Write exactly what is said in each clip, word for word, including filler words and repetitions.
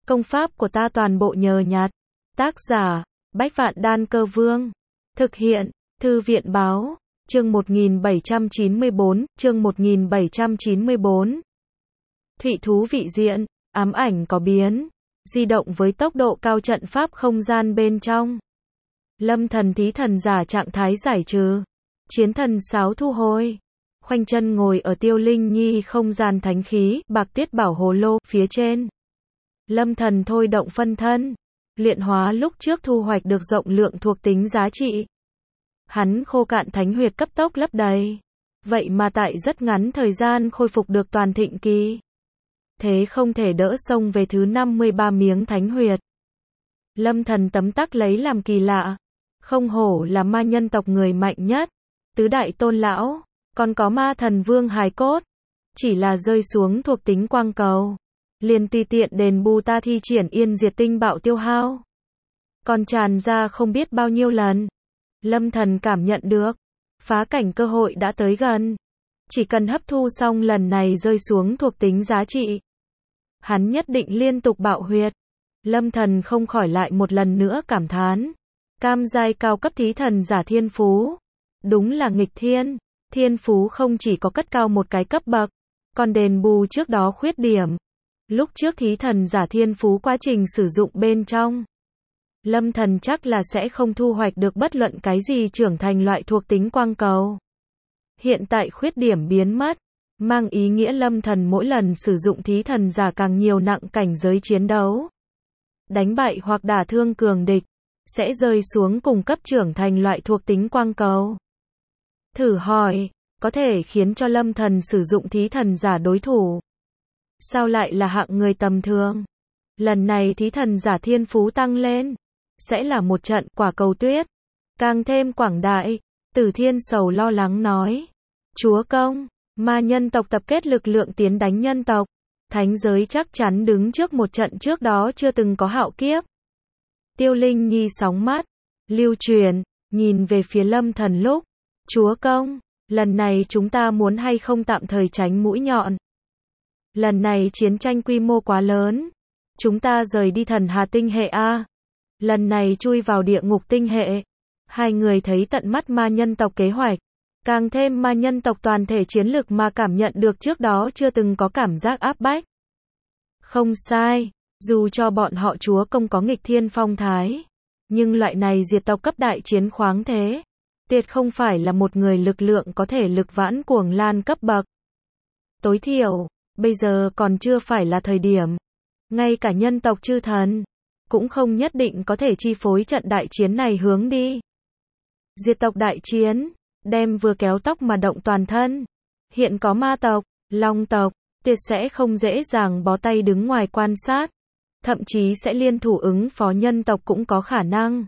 Công pháp của ta toàn bộ nhờ nhặt. Tác giả, Bách Vạn Đan Cơ Vương. Thực hiện, Thư viện báo, chương một nghìn bảy trăm chín mươi bốn, chương một nghìn bảy trăm chín mươi bốn. Thụy thú vị diện, ám ảnh có biến, di động với tốc độ cao trận pháp không gian bên trong. Lâm thần thí thần giả trạng thái giải trừ. Chiến thần sáo thu hồi. Khoanh chân ngồi ở Tiêu Linh Nhi không gian thánh khí, bạc tiết bảo hồ lô, phía trên. Lâm thần thôi động phân thân. Luyện hóa lúc trước thu hoạch được rộng lượng thuộc tính giá trị. Hắn khô cạn thánh huyệt cấp tốc lấp đầy. Vậy mà tại rất ngắn thời gian khôi phục được toàn thịnh kỳ. Thế không thể đỡ xông về thứ năm mươi ba miếng thánh huyệt. Lâm thần tấm tắc lấy làm kỳ lạ. Không hổ là ma nhân tộc người mạnh nhất. Tứ đại tôn lão, còn có ma thần vương hài cốt. Chỉ là rơi xuống thuộc tính quang cầu. Liền tùy tiện đền bù ta thi triển yên diệt tinh bạo tiêu hao. Còn tràn ra không biết bao nhiêu lần. Lâm thần cảm nhận được. Phá cảnh cơ hội đã tới gần. Chỉ cần hấp thu xong lần này rơi xuống thuộc tính giá trị. Hắn nhất định liên tục bạo huyệt. Lâm thần không khỏi lại một lần nữa cảm thán. Cam giai cao cấp thí thần giả thiên phú. Đúng là nghịch thiên. Thiên phú không chỉ có cất cao một cái cấp bậc. Còn đền bù trước đó khuyết điểm. Lúc trước thí thần giả thiên phú quá trình sử dụng bên trong. Lâm thần chắc là sẽ không thu hoạch được bất luận cái gì trưởng thành loại thuộc tính quang cầu. Hiện tại khuyết điểm biến mất. Mang ý nghĩa lâm thần mỗi lần sử dụng thí thần giả càng nhiều nặng cảnh giới chiến đấu. Đánh bại hoặc đả thương cường địch. Sẽ rơi xuống cùng cấp trưởng thành loại thuộc tính quang cầu. Thử hỏi, có thể khiến cho lâm thần sử dụng thí thần giả đối thủ. Sao lại là hạng người tầm thường? Lần này thí thần giả thiên phú tăng lên. Sẽ là một trận quả cầu tuyết. Càng thêm quảng đại. Tử Thiên Sầu lo lắng nói. Chúa công, ma nhân tộc tập kết lực lượng tiến đánh nhân tộc. Thánh giới chắc chắn đứng trước một trận trước đó chưa từng có hạo kiếp. Tiêu Linh Nhi sóng mắt. Lưu truyền, nhìn về phía lâm thần lúc. Chúa công, lần này chúng ta muốn hay không tạm thời tránh mũi nhọn. Lần này chiến tranh quy mô quá lớn. Chúng ta rời đi thần hà tinh hệ A. Lần này chui vào địa ngục tinh hệ. Hai người thấy tận mắt ma nhân tộc kế hoạch. Càng thêm ma nhân tộc toàn thể chiến lực mà cảm nhận được trước đó chưa từng có cảm giác áp bách. Không sai, dù cho bọn họ chúa công có nghịch thiên phong thái. Nhưng loại này diệt tộc cấp đại chiến khoáng thế. Tuyệt không phải là một người lực lượng có thể lực vãn cuồng lan cấp bậc. Tối thiểu, bây giờ còn chưa phải là thời điểm. Ngay cả nhân tộc chư thần cũng không nhất định có thể chi phối trận đại chiến này hướng đi. Diệt tộc đại chiến, đem vừa kéo tóc mà động toàn thân. Hiện có ma tộc, long tộc, tuyệt sẽ không dễ dàng bó tay đứng ngoài quan sát. Thậm chí sẽ liên thủ ứng phó nhân tộc cũng có khả năng.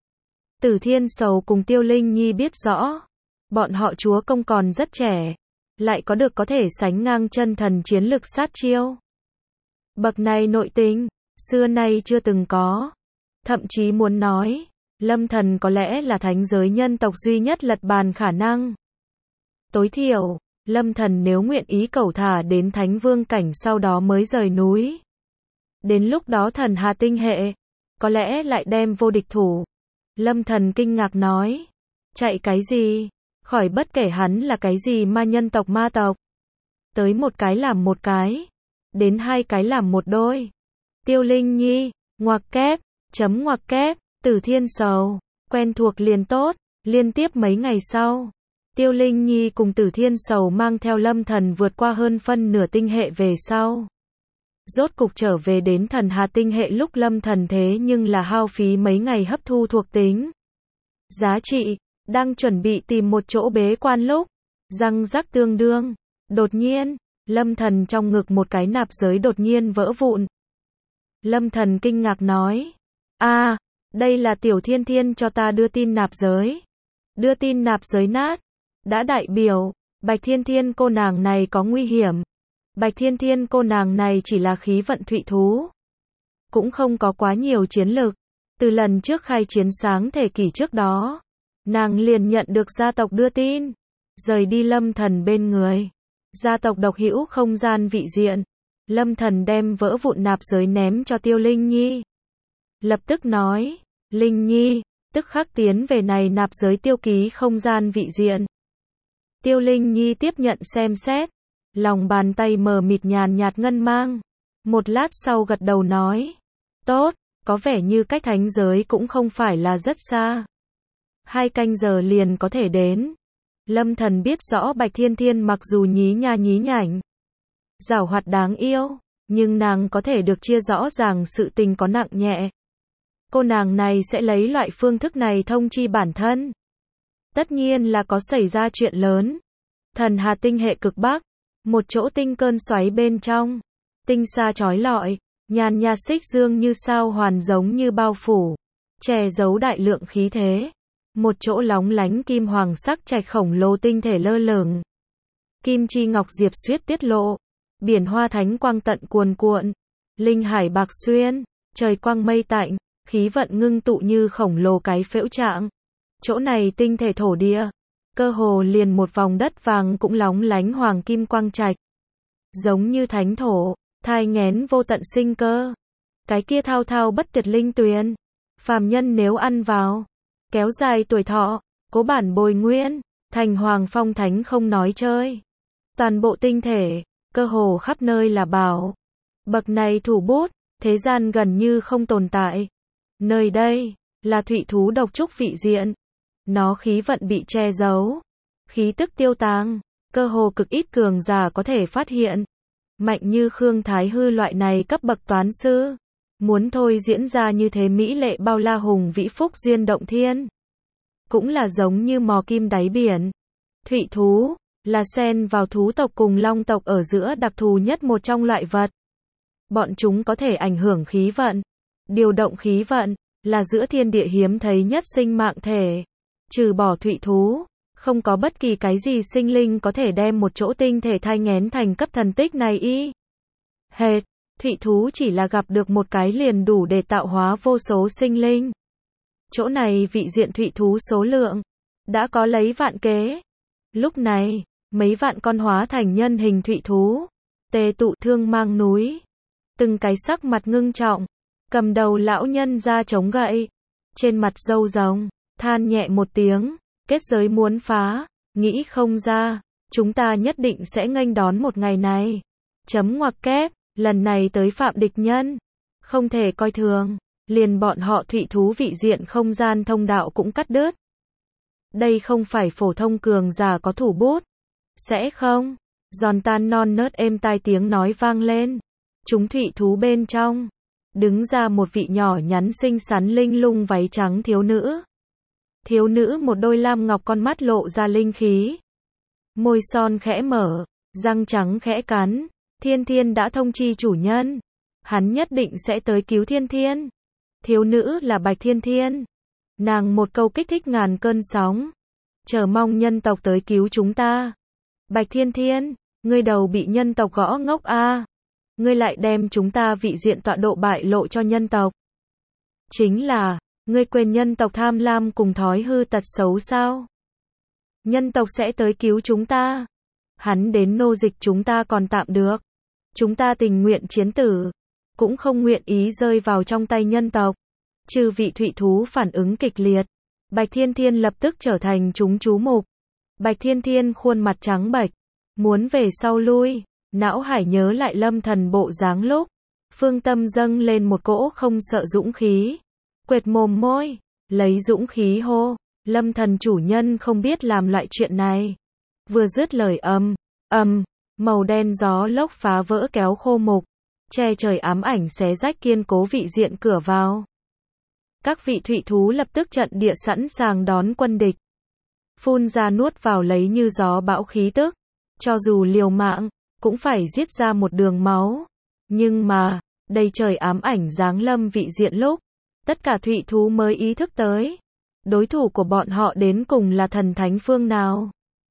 Tử Thiên Sầu cùng Tiêu Linh Nhi biết rõ. Bọn họ chúa công còn rất trẻ. Lại có được có thể sánh ngang chân thần chiến lực sát chiêu. Bậc này nội tình, xưa nay chưa từng có. Thậm chí muốn nói, lâm thần có lẽ là thánh giới nhân tộc duy nhất lật bàn khả năng. Tối thiểu, lâm thần nếu nguyện ý cẩu thả đến thánh vương cảnh sau đó mới rời núi. Đến lúc đó thần hà tinh hệ, có lẽ lại đem vô địch thủ. Lâm thần kinh ngạc nói, chạy cái gì, khỏi bất kể hắn là cái gì ma nhân tộc ma tộc. Tới một cái làm một cái, đến hai cái làm một đôi. Tiêu Linh Nhi, ngoặc kép, chấm ngoặc kép, Tử Thiên Sầu, quen thuộc liền tốt. Liên tiếp mấy ngày sau, Tiêu Linh Nhi cùng Tử Thiên Sầu mang theo lâm thần vượt qua hơn phân nửa tinh hệ về sau. Rốt cục trở về đến thần hà tinh hệ lúc lâm thần thế nhưng là hao phí mấy ngày hấp thu thuộc tính giá trị, đang chuẩn bị tìm một chỗ bế quan lúc, răng rắc tương đương. Đột nhiên, lâm thần trong ngực một cái nạp giới đột nhiên vỡ vụn. Lâm thần kinh ngạc nói, a, à, đây là Tiểu Thiên Thiên cho ta đưa tin nạp giới. Đưa tin nạp giới nát, đã đại biểu, Bạch Thiên Thiên cô nàng này có nguy hiểm. Bạch Thiên Thiên cô nàng này chỉ là khí vận thụy thú. Cũng không có quá nhiều chiến lực. Từ lần trước khai chiến sáng thể kỷ trước đó, nàng liền nhận được gia tộc đưa tin. Rời đi lâm thần bên người. Gia tộc độc hữu không gian vị diện. Lâm Thần đem vỡ vụn nạp giới ném cho Tiêu Linh Nhi. Lập tức nói, Linh Nhi, tức khắc tiến về này nạp giới tiêu ký không gian vị diện. Tiêu Linh Nhi tiếp nhận xem xét, lòng bàn tay mờ mịt nhàn nhạt ngân mang. Một lát sau gật đầu nói, tốt, có vẻ như cách thánh giới cũng không phải là rất xa. Hai canh giờ liền có thể đến. Lâm Thần biết rõ Bạch Thiên Thiên mặc dù nhí nha nhí nhảnh, giảo hoạt đáng yêu, nhưng nàng có thể được chia rõ ràng sự tình có nặng nhẹ. Cô nàng này sẽ lấy loại phương thức này thông chi bản thân. Tất nhiên là có xảy ra chuyện lớn. Thần Hà tinh hệ cực Bắc, một chỗ tinh cơn xoáy bên trong, tinh xa chói lọi, nhàn nhạt xích dương như sao hoàn giống như bao phủ, che giấu đại lượng khí thế. Một chỗ lóng lánh kim hoàng sắc trạch khổng lồ tinh thể lơ lửng. Kim chi ngọc diệp xuyết tiết lộ, biển hoa thánh quang tận cuồn cuộn, linh hải bạc xuyên, trời quang mây tạnh, khí vận ngưng tụ như khổng lồ cái phễu trạng. Chỗ này tinh thể thổ địa, cơ hồ liền một vòng đất vàng cũng lóng lánh hoàng kim quang trạch, giống như thánh thổ, thai nghén vô tận sinh cơ. Cái kia thao thao bất tuyệt linh tuyền, phàm nhân nếu ăn vào, kéo dài tuổi thọ, cố bản bồi nguyên, thành hoàng phong thánh không nói chơi. Toàn bộ tinh thể, cơ hồ khắp nơi là bảo. Bậc này thủ bút, thế gian gần như không tồn tại. Nơi đây, là thụy thú độc trúc vị diện. Nó khí vận bị che giấu, khí tức tiêu tàng, cơ hồ cực ít cường giả có thể phát hiện. Mạnh như Khương Thái Hư loại này cấp bậc toán sư, muốn thôi diễn ra như thế mỹ lệ bao la hùng vĩ phúc duyên động thiên. Cũng là giống như mò kim đáy biển. Thụy thú, là xen vào thú tộc cùng long tộc ở giữa đặc thù nhất một trong loại vật. Bọn chúng có thể ảnh hưởng khí vận. Điều động khí vận, là giữa thiên địa hiếm thấy nhất sinh mạng thể. Trừ bỏ thụy thú, không có bất kỳ cái gì sinh linh có thể đem một chỗ tinh thể thai nghén thành cấp thần tích này y. Hệt, thụy thú chỉ là gặp được một cái liền đủ để tạo hóa vô số sinh linh. Chỗ này vị diện thụy thú số lượng, đã có lấy vạn kế. Lúc này, mấy vạn con hóa thành nhân hình thụy thú, tề tụ thương mang núi. Từng cái sắc mặt ngưng trọng, cầm đầu lão nhân ra chống gậy, trên mặt râu rồng, than nhẹ một tiếng, kết giới muốn phá, nghĩ không ra, chúng ta nhất định sẽ nghênh đón một ngày này. Chấm ngoặc kép, lần này tới phạm địch nhân, không thể coi thường, liền bọn họ thụy thú vị diện không gian thông đạo cũng cắt đứt. Đây không phải phổ thông cường giả có thủ bút, sẽ không? Giòn tan non nớt êm tai tiếng nói vang lên. Chúng thụy thú bên trong, đứng ra một vị nhỏ nhắn xinh xắn linh lung váy trắng thiếu nữ. Thiếu nữ một đôi lam ngọc con mắt lộ ra linh khí. Môi son khẽ mở, răng trắng khẽ cắn. Thiên Thiên đã thông chi chủ nhân, hắn nhất định sẽ tới cứu Thiên Thiên. Thiếu nữ là Bạch Thiên Thiên. Nàng một câu kích thích ngàn cơn sóng. Chờ mong nhân tộc tới cứu chúng ta. Bạch Thiên Thiên, ngươi đầu bị nhân tộc gõ ngốc a. À. Ngươi lại đem chúng ta vị diện tọa độ bại lộ cho nhân tộc. Chính là, ngươi quên nhân tộc tham lam cùng thói hư tật xấu sao? Nhân tộc sẽ tới cứu chúng ta. Hắn đến nô dịch chúng ta còn tạm được. Chúng ta tình nguyện chiến tử, cũng không nguyện ý rơi vào trong tay nhân tộc. Trừ vị thụy thú phản ứng kịch liệt, Bạch Thiên Thiên lập tức trở thành chúng chú mục. Bạch Thiên Thiên khuôn mặt trắng bệch, muốn về sau lui, não hải nhớ lại Lâm Thần bộ dáng lúc, phương tâm dâng lên một cỗ không sợ dũng khí. Quệt mồm môi, lấy dũng khí hô, Lâm Thần chủ nhân không biết làm loại chuyện này. Vừa dứt lời âm, âm, màu đen gió lốc phá vỡ kéo khô mục, che trời ám ảnh xé rách kiên cố vị diện cửa vào. Các vị thụy thú lập tức trận địa sẵn sàng đón quân địch. Phun ra nuốt vào lấy như gió bão khí tức. Cho dù liều mạng, cũng phải giết ra một đường máu. Nhưng mà, đầy trời ám ảnh giáng lâm vị diện lúc, tất cả thụy thú mới ý thức tới. Đối thủ của bọn họ đến cùng là thần thánh phương nào.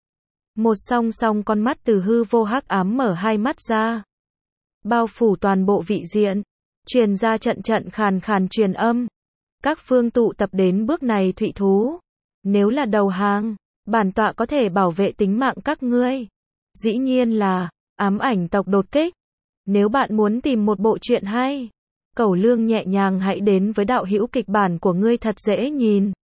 Một song song con mắt từ hư vô hắc ám mở hai mắt ra. Bao phủ toàn bộ vị diện. Truyền ra trận trận khàn khàn truyền âm. Các phương tụ tập đến bước này thụy thú. Nếu là đầu hàng, bản tọa có thể bảo vệ tính mạng các ngươi. Dĩ nhiên là, ám ảnh tộc đột kích. Nếu bạn muốn tìm một bộ truyện hay, cẩu lương nhẹ nhàng hãy đến với đạo hữu kịch bản của ngươi thật dễ nhìn.